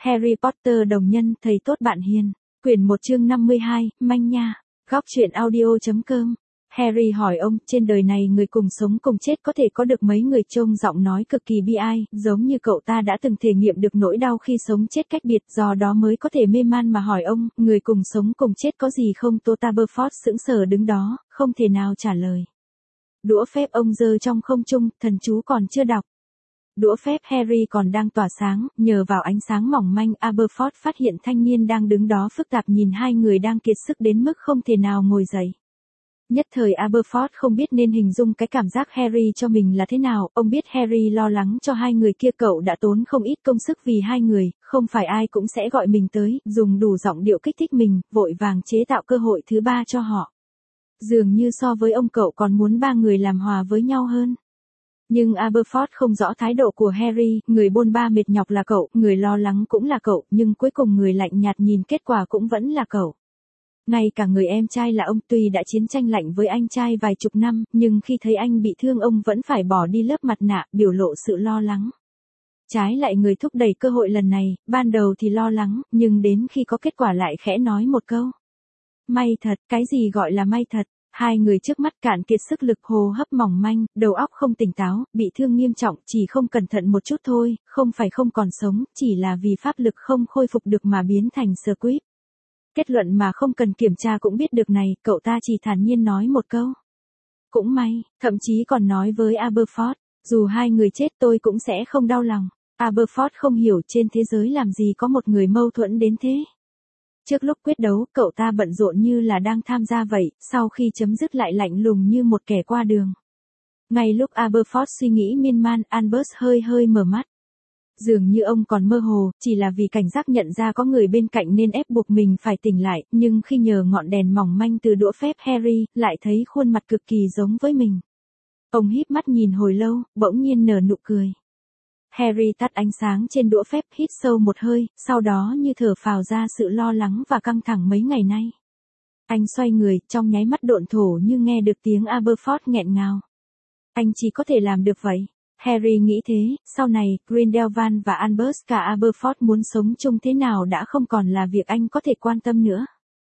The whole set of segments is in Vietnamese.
Harry Potter đồng nhân, thầy tốt bạn hiền. Quyển 1 chương 52, manh nha. Góc truyện audio.com. Harry hỏi ông, trên đời này người cùng sống cùng chết có thể có được mấy người? Trông giọng nói cực kỳ bi ai, giống như cậu ta đã từng thể nghiệm được nỗi đau khi sống chết cách biệt, do đó mới có thể mê man mà hỏi ông, người cùng sống cùng chết có gì không? Tô Taberford sững sờ đứng đó, không thể nào trả lời. Đũa phép ông giơ trong không trung, thần chú còn chưa đọc. Đũa phép Harry còn đang tỏa sáng, nhờ vào ánh sáng mỏng manh, Aberford phát hiện thanh niên đang đứng đó phức tạp nhìn hai người đang kiệt sức đến mức không thể nào ngồi dậy. Nhất thời Aberford không biết nên hình dung cái cảm giác Harry cho mình là thế nào, ông biết Harry lo lắng cho hai người kia, cậu đã tốn không ít công sức vì hai người, không phải ai cũng sẽ gọi mình tới, dùng đủ giọng điệu kích thích mình, vội vàng chế tạo cơ hội thứ ba cho họ. Dường như so với ông cậu còn muốn ba người làm hòa với nhau hơn. Nhưng Aberford không rõ thái độ của Harry, người bôn ba mệt nhọc là cậu, người lo lắng cũng là cậu, nhưng cuối cùng người lạnh nhạt nhìn kết quả cũng vẫn là cậu. Ngay cả người em trai là ông, tuy đã chiến tranh lạnh với anh trai vài chục năm, nhưng khi thấy anh bị thương ông vẫn phải bỏ đi lớp mặt nạ, biểu lộ sự lo lắng. Trái lại người thúc đẩy cơ hội lần này, ban đầu thì lo lắng, nhưng đến khi có kết quả lại khẽ nói một câu. May thật, cái gì gọi là may thật? Hai người trước mắt cạn kiệt sức lực, hô hấp mỏng manh, đầu óc không tỉnh táo, bị thương nghiêm trọng, chỉ không cẩn thận một chút thôi, không phải không còn sống, chỉ là vì pháp lực không khôi phục được mà biến thành Squib. Kết luận mà không cần kiểm tra cũng biết được này, cậu ta chỉ thản nhiên nói một câu. Cũng may, thậm chí còn nói với Aberford, dù hai người chết tôi cũng sẽ không đau lòng. Aberford không hiểu trên thế giới làm gì có một người mâu thuẫn đến thế. Trước lúc quyết đấu, cậu ta bận rộn như là đang tham gia vậy, sau khi chấm dứt lại lạnh lùng như một kẻ qua đường. Ngay lúc Aberford suy nghĩ miên man, Albus hơi mở mắt. Dường như ông còn mơ hồ, chỉ là vì cảnh giác nhận ra có người bên cạnh nên ép buộc mình phải tỉnh lại, nhưng khi nhờ ngọn đèn mỏng manh từ đũa phép Harry, lại thấy khuôn mặt cực kỳ giống với mình. Ông híp mắt nhìn hồi lâu, bỗng nhiên nở nụ cười. Harry tắt ánh sáng trên đũa phép, hít sâu một hơi, sau đó như thở phào ra sự lo lắng và căng thẳng mấy ngày nay. Anh xoay người, trong nháy mắt độn thổ như nghe được tiếng Aberford nghẹn ngào. Anh chỉ có thể làm được vậy. Harry nghĩ thế, sau này, Grindelwald và Albus cả Aberford muốn sống chung thế nào đã không còn là việc anh có thể quan tâm nữa.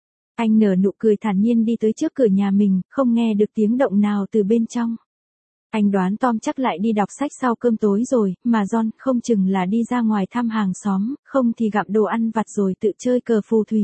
Anh nở nụ cười thản nhiên đi tới trước cửa nhà mình, không nghe được tiếng động nào từ bên trong. Anh đoán Tom chắc lại đi đọc sách sau cơm tối rồi, mà John không chừng là đi ra ngoài thăm hàng xóm, không thì gặm đồ ăn vặt rồi tự chơi cờ phù thủy.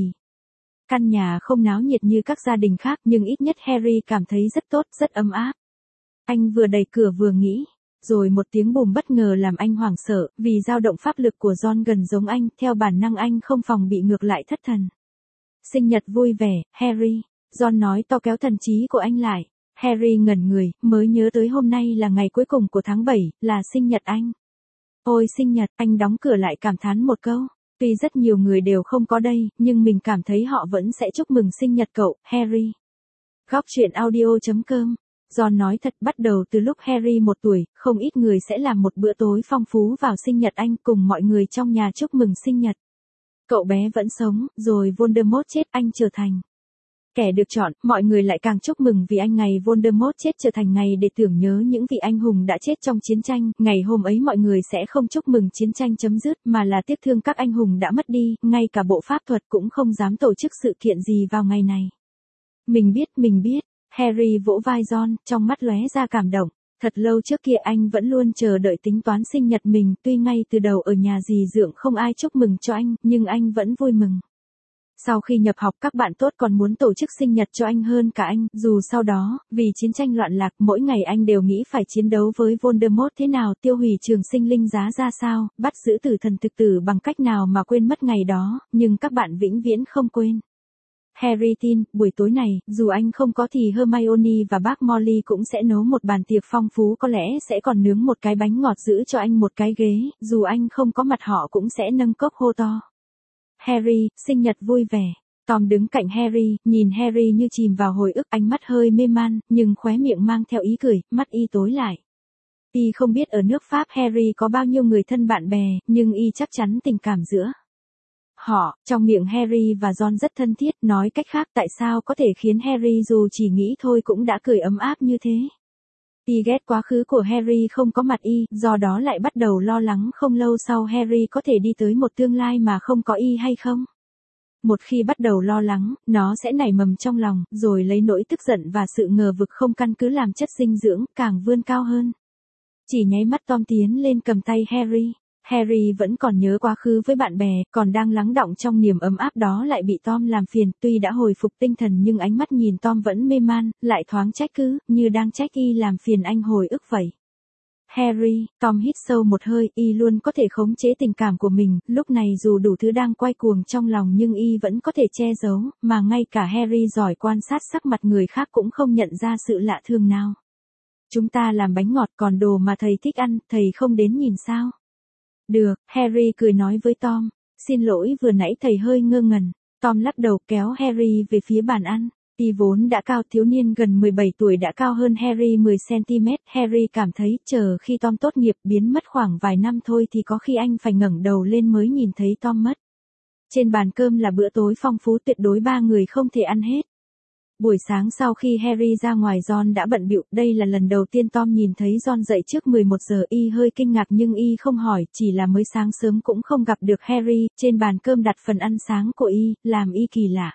Căn nhà không náo nhiệt như các gia đình khác nhưng ít nhất Harry cảm thấy rất tốt, rất ấm áp. Anh vừa đẩy cửa vừa nghĩ. Rồi một tiếng bùm bất ngờ làm anh hoảng sợ, vì dao động pháp lực của John gần giống anh, theo bản năng anh không phòng bị ngược lại thất thần. Sinh nhật vui vẻ, Harry. John nói to kéo thần trí của anh lại. Harry ngẩn người, mới nhớ tới hôm nay là ngày cuối cùng của tháng 7, là sinh nhật anh. Ôi sinh nhật, anh đóng cửa lại cảm thán một câu. Tuy rất nhiều người đều không có đây, nhưng mình cảm thấy họ vẫn sẽ chúc mừng sinh nhật cậu, Harry. Góc truyện audio.com. John nói thật, bắt đầu từ lúc Harry 1 tuổi, không ít người sẽ làm một bữa tối phong phú vào sinh nhật anh cùng mọi người trong nhà chúc mừng sinh nhật. Cậu bé vẫn sống, rồi Voldemort chết, anh trở thành kẻ được chọn, mọi người lại càng chúc mừng vì anh ngày Voldemort chết trở thành ngày để tưởng nhớ những vị anh hùng đã chết trong chiến tranh. Ngày hôm ấy mọi người sẽ không chúc mừng chiến tranh chấm dứt mà là tiếc thương các anh hùng đã mất đi, ngay cả bộ pháp thuật cũng không dám tổ chức sự kiện gì vào ngày này. Mình biết. Harry vỗ vai John, trong mắt lóe ra cảm động. Thật lâu trước kia anh vẫn luôn chờ đợi tính toán sinh nhật mình, tuy ngay từ đầu ở nhà dì dượng không ai chúc mừng cho anh, nhưng anh vẫn vui mừng. Sau khi nhập học các bạn tốt còn muốn tổ chức sinh nhật cho anh hơn cả anh, dù sau đó, vì chiến tranh loạn lạc, mỗi ngày anh đều nghĩ phải chiến đấu với Voldemort thế nào, tiêu hủy trường sinh linh giá ra sao, bắt giữ tử thần thực tử bằng cách nào mà quên mất ngày đó, nhưng các bạn vĩnh viễn không quên. Harry tin, buổi tối này, dù anh không có thì Hermione và bác Molly cũng sẽ nấu một bàn tiệc phong phú, có lẽ sẽ còn nướng một cái bánh ngọt, giữ cho anh một cái ghế, dù anh không có mặt họ cũng sẽ nâng cốc hô to. Harry, sinh nhật vui vẻ. Tom đứng cạnh Harry, nhìn Harry như chìm vào hồi ức, ánh mắt hơi mê man, nhưng khóe miệng mang theo ý cười, mắt y tối lại. Y không biết ở nước Pháp Harry có bao nhiêu người thân bạn bè, nhưng y chắc chắn tình cảm giữa họ, trong miệng Harry và John rất thân thiết, nói cách khác tại sao có thể khiến Harry dù chỉ nghĩ thôi cũng đã cười ấm áp như thế. Y ghét quá khứ của Harry không có mặt Y, do đó lại bắt đầu lo lắng không lâu sau Harry có thể đi tới một tương lai mà không có Y hay không. Một khi bắt đầu lo lắng, nó sẽ nảy mầm trong lòng, rồi lấy nỗi tức giận và sự ngờ vực không căn cứ làm chất dinh dưỡng, càng vươn cao hơn. Chỉ nháy mắt Tom tiến lên cầm tay Harry. Harry vẫn còn nhớ quá khứ với bạn bè, còn đang lắng đọng trong niềm ấm áp đó lại bị Tom làm phiền, tuy đã hồi phục tinh thần nhưng ánh mắt nhìn Tom vẫn mê man, lại thoáng trách cứ, như đang trách Y làm phiền anh hồi ức vậy. Harry, Tom hít sâu một hơi, Y luôn có thể khống chế tình cảm của mình, lúc này dù đủ thứ đang quay cuồng trong lòng nhưng Y vẫn có thể che giấu, mà ngay cả Harry giỏi quan sát sắc mặt người khác cũng không nhận ra sự lạ thường nào. Chúng ta làm bánh ngọt còn đồ mà thầy thích ăn, thầy không đến nhìn sao? Được, Harry cười nói với Tom. Xin lỗi vừa nãy thầy hơi ngơ ngẩn. Tom lắc đầu kéo Harry về phía bàn ăn. Y vốn đã cao, thiếu niên gần 17 tuổi đã cao hơn Harry 10cm. Harry cảm thấy chờ khi Tom tốt nghiệp biến mất khoảng vài năm thôi thì có khi anh phải ngẩng đầu lên mới nhìn thấy Tom mất. Trên bàn cơm là bữa tối phong phú tuyệt đối 3 người không thể ăn hết. Buổi sáng sau khi Harry ra ngoài John đã bận bịu, đây là lần đầu tiên Tom nhìn thấy John dậy trước 11 giờ. Y hơi kinh ngạc nhưng Y không hỏi, chỉ là mới sáng sớm cũng không gặp được Harry, trên bàn cơm đặt phần ăn sáng của Y, làm Y kỳ lạ.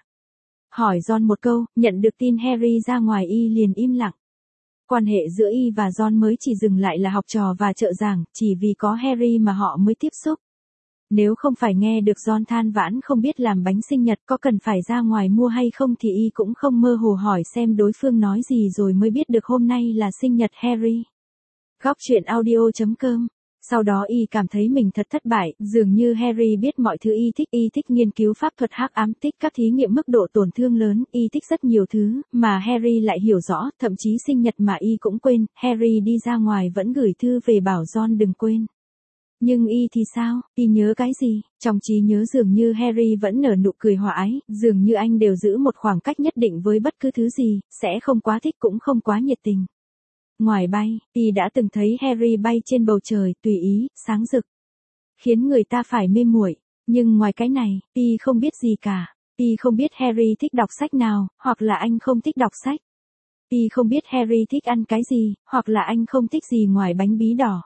Hỏi John một câu, nhận được tin Harry ra ngoài Y liền im lặng. Quan hệ giữa Y và John mới chỉ dừng lại là học trò và trợ giảng, chỉ vì có Harry mà họ mới tiếp xúc. Nếu không phải nghe được John than vãn không biết làm bánh sinh nhật có cần phải ra ngoài mua hay không thì Y cũng không mơ hồ hỏi xem đối phương nói gì rồi mới biết được hôm nay là sinh nhật Harry. Góc truyện audio.com. Sau đó Y cảm thấy mình thật thất bại, dường như Harry biết mọi thứ Y thích nghiên cứu pháp thuật hắc ám, thích các thí nghiệm mức độ tổn thương lớn, Y thích rất nhiều thứ, mà Harry lại hiểu rõ, thậm chí sinh nhật mà Y cũng quên, Harry đi ra ngoài vẫn gửi thư về bảo John đừng quên. Nhưng Y thì sao, Y nhớ cái gì? Trong trí nhớ dường như Harry vẫn nở nụ cười hòa ái, dường như anh đều giữ một khoảng cách nhất định với bất cứ thứ gì, sẽ không quá thích cũng không quá nhiệt tình. Ngoài bay, Y đã từng thấy Harry bay trên bầu trời, tùy ý, sáng rực. Khiến người ta phải mê muội, nhưng ngoài cái này, Y không biết gì cả. Y không biết Harry thích đọc sách nào, hoặc là anh không thích đọc sách. Y không biết Harry thích ăn cái gì, hoặc là anh không thích gì ngoài bánh bí đỏ.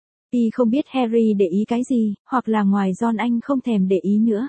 Y không biết Harry để ý cái gì, hoặc là ngoài John anh không thèm để ý nữa.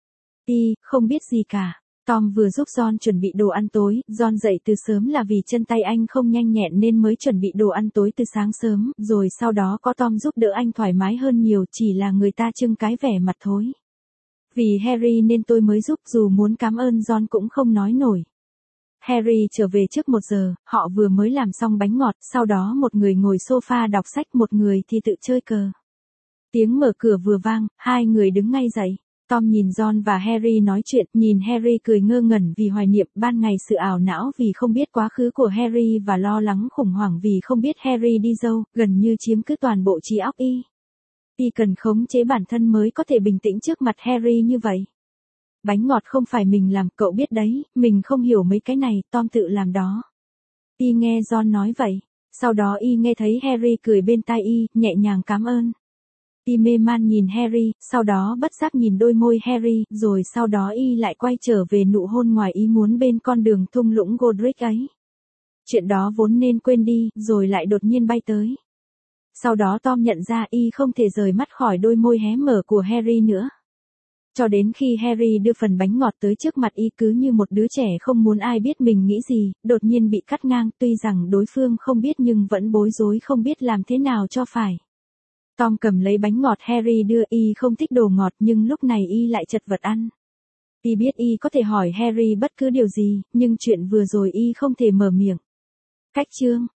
Y không biết gì cả. Tom vừa giúp John chuẩn bị đồ ăn tối, John dậy từ sớm là vì chân tay anh không nhanh nhẹn nên mới chuẩn bị đồ ăn tối từ sáng sớm, rồi sau đó có Tom giúp đỡ anh thoải mái hơn nhiều, chỉ là người ta trưng cái vẻ mặt thôi. Vì Harry nên tôi mới giúp, dù muốn cảm ơn John cũng không nói nổi. Harry trở về trước 1 giờ, họ vừa mới làm xong bánh ngọt, sau đó một người ngồi sofa đọc sách, một người thì tự chơi cờ. Tiếng mở cửa vừa vang, hai người đứng ngay dậy. Tom nhìn John và Harry nói chuyện, nhìn Harry cười ngơ ngẩn vì hoài niệm ban ngày, sự ảo não vì không biết quá khứ của Harry và lo lắng khủng hoảng vì không biết Harry đi đâu, gần như chiếm cứ toàn bộ trí óc Y. Y cần khống chế bản thân mới có thể bình tĩnh trước mặt Harry như vậy. Bánh ngọt không phải mình làm, cậu biết đấy, mình không hiểu mấy cái này, Tom tự làm đó. Y nghe John nói vậy, sau đó Y nghe thấy Harry cười bên tai Y, nhẹ nhàng cảm ơn. Y mê man nhìn Harry, sau đó bất giác nhìn đôi môi Harry, rồi sau đó Y lại quay trở về nụ hôn ngoài ý muốn bên con đường thung lũng Godric ấy. Chuyện đó vốn nên quên đi, rồi lại đột nhiên bay tới. Sau đó Tom nhận ra Y không thể rời mắt khỏi đôi môi hé mở của Harry nữa. Cho đến khi Harry đưa phần bánh ngọt tới trước mặt Y cứ như một đứa trẻ không muốn ai biết mình nghĩ gì, đột nhiên bị cắt ngang, tuy rằng đối phương không biết nhưng vẫn bối rối không biết làm thế nào cho phải. Tom cầm lấy bánh ngọt Harry đưa, Y không thích đồ ngọt nhưng lúc này Y lại chật vật ăn. Y biết Y có thể hỏi Harry bất cứ điều gì, nhưng chuyện vừa rồi Y không thể mở miệng. Cách chương